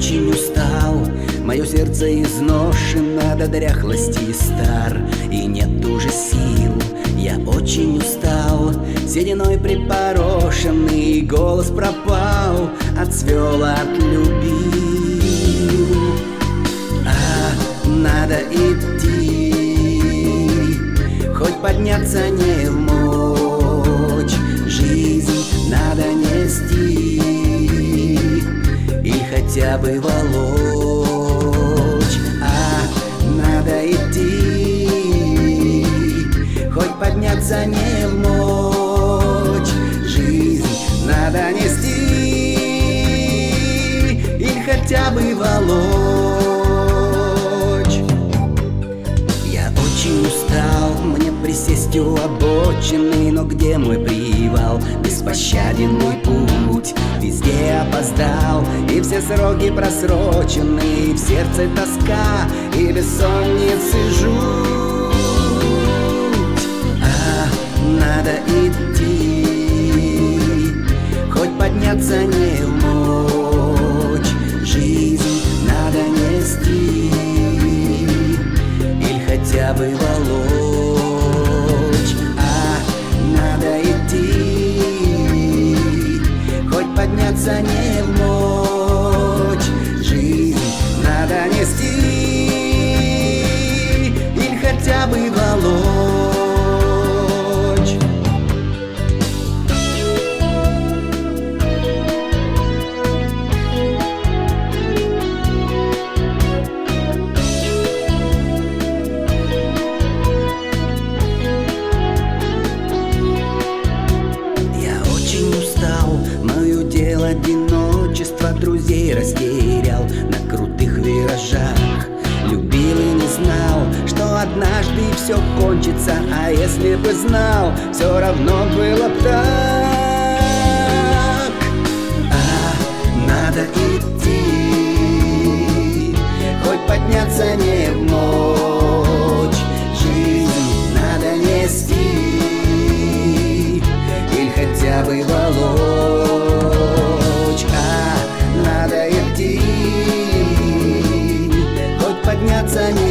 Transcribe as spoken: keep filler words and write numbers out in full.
очень устал, мое сердце изношено до дряхлости и стар, и нет уже сил. Я очень устал, сединой припорошенный, голос пропал, отцвел от любви. А надо идти, хоть подняться не в мочь, жизнь надо нести и хотя бы волочь. А надо идти, хоть подняться не в мочь, жизнь надо нести или хотя бы волочь. Я очень устал, мне присесть у обочины, но где мой привал? Беспощаден мой путь, везде опоздал, и все сроки просрочены, и в сердце тоска, и бессонницы жуть. А надо идти, хоть подняться не в мочь, жизнь надо нести или хотя бы волочь. А надо идти, хоть подняться не в мочь, жизнь надо нести или хотя бы волочь. Одиночество, друзей растерял на крутых виражах, любил и не знал, что однажды все кончится, а если бы знал, все равно было б так. А надо идти, хоть подняться не в мочь, жизнь надо нести или хотя бы волочь. Надо идти, хоть подняться не